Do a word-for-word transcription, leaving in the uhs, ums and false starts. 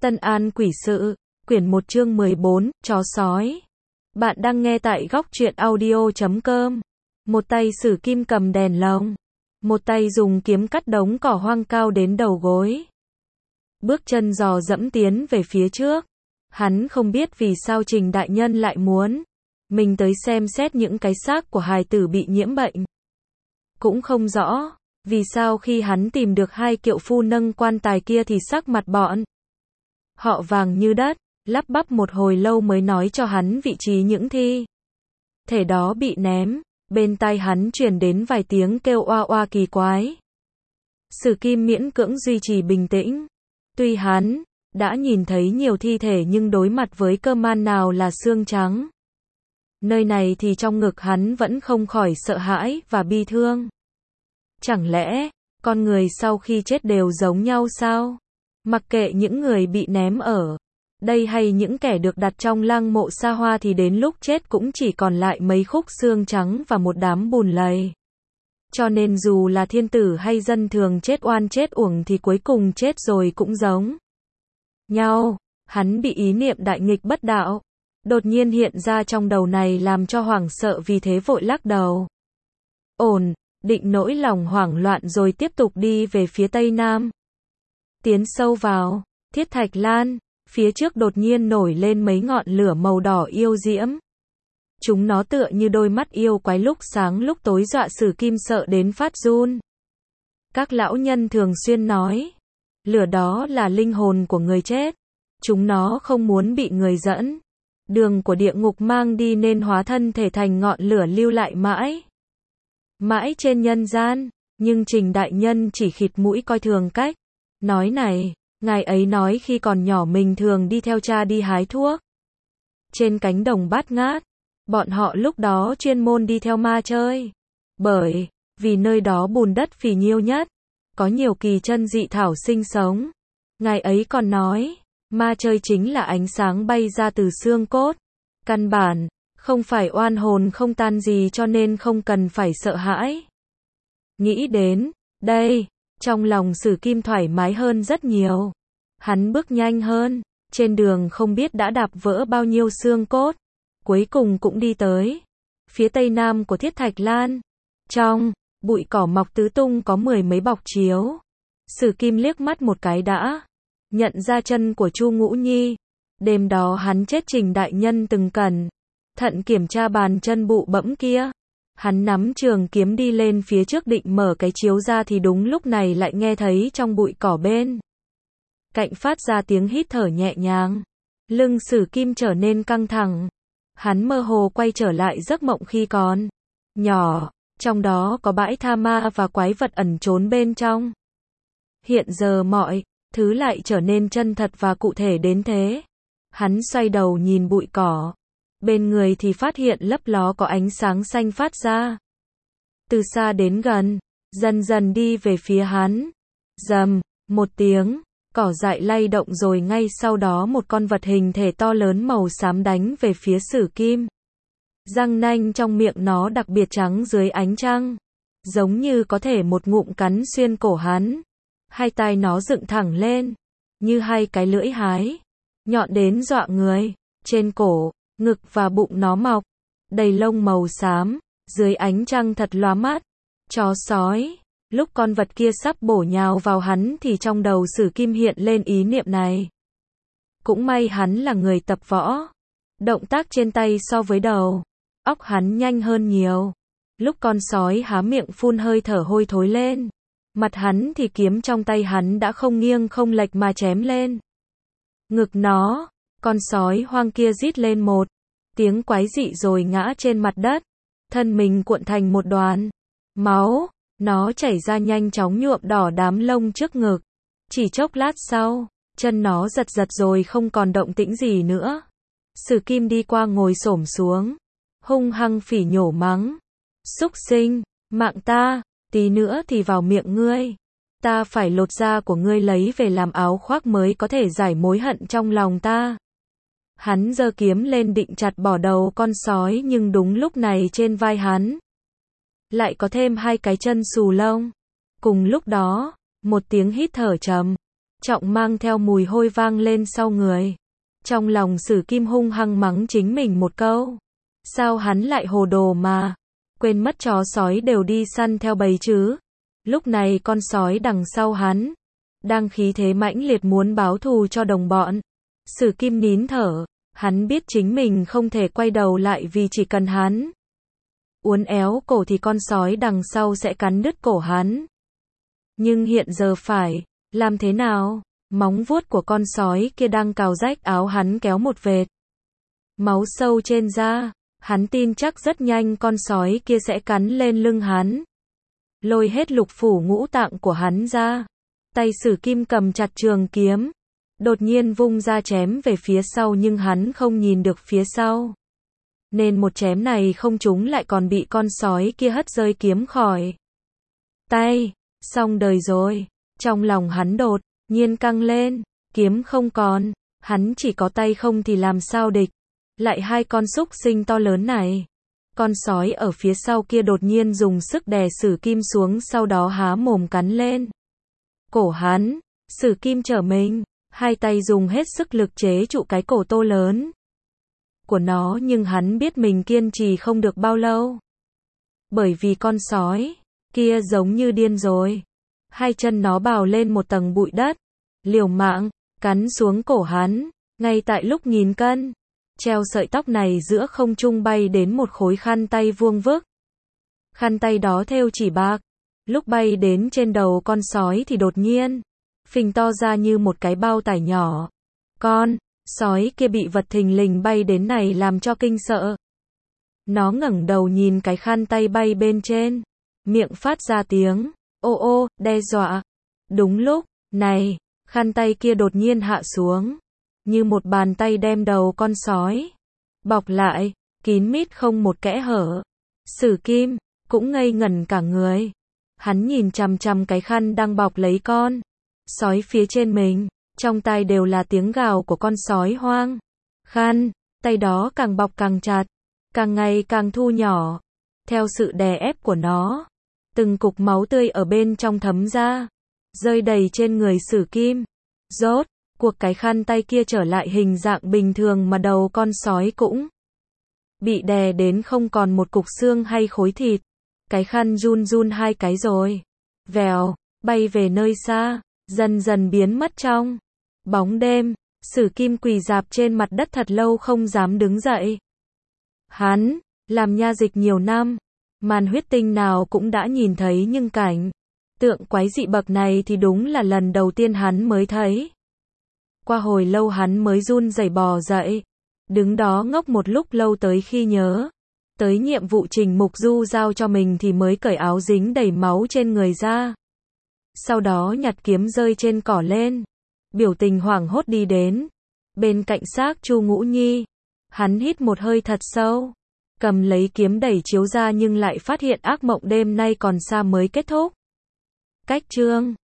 Tân An Quỷ Sự, quyển một chương mười bốn, chó sói. Bạn đang nghe tại góc truyện audio chấm com. Một tay Sử Kim cầm đèn lồng, một tay dùng kiếm cắt đống cỏ hoang cao đến đầu gối. Bước chân dò dẫm tiến về phía trước. Hắn không biết vì sao Trình đại nhân lại muốn mình tới xem xét những cái xác của hài tử bị nhiễm bệnh. Cũng không rõ vì sao khi hắn tìm được hai kiệu phu nâng quan tài kia thì sắc mặt bọn họ vàng như đất, lắp bắp một hồi lâu mới nói cho hắn vị trí những thi thể đó bị ném. Bên tai hắn truyền đến vài tiếng kêu oa oa kỳ quái. Sử Kim miễn cưỡng duy trì bình tĩnh. Tuy hắn đã nhìn thấy nhiều thi thể nhưng đối mặt với cơ man nào là xương trắng, nơi này thì trong ngực hắn vẫn không khỏi sợ hãi và bi thương. Chẳng lẽ con người sau khi chết đều giống nhau sao? Mặc kệ những người bị ném ở đây hay những kẻ được đặt trong lăng mộ xa hoa thì đến lúc chết cũng chỉ còn lại mấy khúc xương trắng và một đám bùn lầy. Cho nên dù là thiên tử hay dân thường chết oan chết uổng thì cuối cùng chết rồi cũng giống nhau. Hắn bị ý niệm đại nghịch bất đạo đột nhiên hiện ra trong đầu này làm cho hoảng sợ, vì thế vội lắc đầu. Ổn định nỗi lòng hoảng loạn rồi tiếp tục đi về phía tây nam. Tiến sâu vào Thiết Thạch Lan, phía trước đột nhiên nổi lên mấy ngọn lửa màu đỏ yêu diễm. Chúng nó tựa như đôi mắt yêu quái lúc sáng lúc tối dọa Sử Kim sợ đến phát run. Các lão nhân thường xuyên nói, lửa đó là linh hồn của người chết. Chúng nó không muốn bị người dẫn đường của địa ngục mang đi nên hóa thân thể thành ngọn lửa lưu lại mãi mãi trên nhân gian. Nhưng Trình đại nhân chỉ khịt mũi coi thường cách nói này. Ngài ấy nói khi còn nhỏ mình thường đi theo cha đi hái thuốc trên cánh đồng bát ngát. Bọn họ lúc đó chuyên môn đi theo ma chơi, bởi vì nơi đó bùn đất phì nhiêu nhất, có nhiều kỳ chân dị thảo sinh sống. Ngài ấy còn nói, ma chơi chính là ánh sáng bay ra từ xương cốt, căn bản không phải oan hồn không tan gì, cho nên không cần phải sợ hãi. Nghĩ đến đây, trong lòng Sử Kim thoải mái hơn rất nhiều. Hắn bước nhanh hơn, trên đường không biết đã đạp vỡ bao nhiêu xương cốt, cuối cùng cũng đi tới phía tây nam của Thiết Thạch Lan. Trong bụi cỏ mọc tứ tung có mười mấy bọc chiếu. Sử Kim liếc mắt một cái đã nhận ra chân của Chu Ngũ Nhi. Đêm đó hắn chết Trình đại nhân từng cẩn thận kiểm tra bàn chân bụ bẫm kia. Hắn nắm trường kiếm đi lên phía trước định mở cái chiếu ra thì đúng lúc này lại nghe thấy trong bụi cỏ bên cạnh phát ra tiếng hít thở nhẹ nhàng. Lưng Sử Kim trở nên căng thẳng. Hắn mơ hồ quay trở lại giấc mộng khi còn nhỏ, trong đó có bãi tha ma và quái vật ẩn trốn bên trong. Hiện giờ mọi thứ lại trở nên chân thật và cụ thể đến thế. Hắn xoay đầu nhìn bụi cỏ bên người thì phát hiện lấp ló có ánh sáng xanh phát ra từ xa đến gần, dần dần đi về phía hắn. Rầm một tiếng, cỏ dại lay động rồi ngay sau đó một con vật hình thể to lớn màu xám đánh về phía Sử Kim. Răng nanh trong miệng nó đặc biệt trắng dưới ánh trăng, giống như có thể một ngụm cắn xuyên cổ hắn. Hai tai nó dựng thẳng lên, như hai cái lưỡi hái, nhọn đến dọa người. Trên cổ, ngực và bụng nó mọc đầy lông màu xám, dưới ánh trăng thật lóa mắt. Chó sói. Lúc con vật kia sắp bổ nhào vào hắn thì trong đầu Sử Kim hiện lên ý niệm này. Cũng may hắn là người tập võ. Động tác trên tay so với đầu óc hắn nhanh hơn nhiều. Lúc con sói há miệng phun hơi thở hôi thối lên mặt hắn thì kiếm trong tay hắn đã không nghiêng không lệch mà chém lên ngực nó. Con sói hoang kia rít lên một tiếng quái dị rồi ngã trên mặt đất, thân mình cuộn thành một đoàn máu. Nó chảy ra nhanh chóng nhuộm đỏ đám lông trước ngực. Chỉ chốc lát sau, chân nó giật giật rồi không còn động tĩnh gì nữa. Sử Kim đi qua ngồi xổm xuống, hung hăng phỉ nhổ mắng. Súc sinh, mạng ta, tí nữa thì vào miệng ngươi. Ta phải lột da của ngươi lấy về làm áo khoác mới có thể giải mối hận trong lòng ta. Hắn giơ kiếm lên định chặt bỏ đầu con sói, nhưng đúng lúc này trên vai hắn lại có thêm hai cái chân xù lông. Cùng lúc đó, một tiếng hít thở trầm trọng mang theo mùi hôi vang lên sau người. Trong lòng Sử Kim hung hăng mắng chính mình một câu. Sao hắn lại hồ đồ mà, quên mất chó sói đều đi săn theo bầy chứ. Lúc này con sói đằng sau hắn, đang khí thế mãnh liệt muốn báo thù cho đồng bọn. Sử Kim nín thở, hắn biết chính mình không thể quay đầu lại vì chỉ cần hắn uốn éo cổ thì con sói đằng sau sẽ cắn đứt cổ hắn. Nhưng hiện giờ phải làm thế nào? Móng vuốt của con sói kia đang cào rách áo hắn kéo một vệt máu sâu trên da. Hắn tin chắc rất nhanh con sói kia sẽ cắn lên lưng hắn, lôi hết lục phủ ngũ tạng của hắn ra. Tay Sử Kim cầm chặt trường kiếm, đột nhiên vung ra chém về phía sau, nhưng hắn không nhìn được phía sau, nên một chém này không trúng lại còn bị con sói kia hất rơi kiếm khỏi tay. Xong đời rồi. Trong lòng hắn đột nhiên căng lên, kiếm không còn, hắn chỉ có tay không thì làm sao địch lại hai con súc sinh to lớn này. Con sói ở phía sau kia đột nhiên dùng sức đè Sử Kim xuống, sau đó há mồm cắn lên cổ hắn. Sử Kim trở mình, hai tay dùng hết sức lực chế trụ cái cổ to lớn của nó, nhưng hắn biết mình kiên trì không được bao lâu, bởi vì con sói kia giống như điên rồi. Hai chân nó bào lên một tầng bụi đất, liều mạng cắn xuống cổ hắn. Ngay tại lúc nghìn cân treo sợi tóc này giữa không trung bay đến một khối khăn tay vuông vức. Khăn tay đó thêu chỉ bạc, lúc bay đến trên đầu con sói thì đột nhiên phình to ra như một cái bao tải nhỏ. Con sói kia bị vật thình lình bay đến này làm cho kinh sợ. Nó ngẩng đầu nhìn cái khăn tay bay bên trên, miệng phát ra tiếng ô ô, đe dọa. Đúng lúc này, khăn tay kia đột nhiên hạ xuống, như một bàn tay đem đầu con sói bọc lại, kín mít không một kẽ hở. Sử Kim cũng ngây ngẩn cả người. Hắn nhìn chằm chằm cái khăn đang bọc lấy con sói phía trên mình, trong tai đều là tiếng gào của con sói hoang. Khăn tay đó càng bọc càng chặt, càng ngày càng thu nhỏ. Theo sự đè ép của nó, từng cục máu tươi ở bên trong thấm ra, rơi đầy trên người Sử Kim. Rốt cuộc cái khăn tay kia trở lại hình dạng bình thường, mà đầu con sói cũng bị đè đến không còn một cục xương hay khối thịt. Cái khăn run run hai cái rồi vèo bay về nơi xa, dần dần biến mất trong bóng đêm. Sử Kim quỳ rạp trên mặt đất thật lâu không dám đứng dậy. Hắn làm nha dịch nhiều năm, màn huyết tinh nào cũng đã nhìn thấy, nhưng cảnh tượng quái dị bậc này thì đúng là lần đầu tiên hắn mới thấy. Qua hồi lâu hắn mới run rẩy bò dậy, đứng đó ngốc một lúc lâu, tới khi nhớ tới nhiệm vụ Trình Mục Du giao cho mình thì mới cởi áo dính đầy máu trên người ra. Sau đó nhặt kiếm rơi trên cỏ lên, biểu tình hoảng hốt đi đến bên cạnh xác Chu Ngũ Nhi. Hắn hít một hơi thật sâu, cầm lấy kiếm đẩy chiếu ra, nhưng lại phát hiện ác mộng đêm nay còn xa mới kết thúc. Cách chương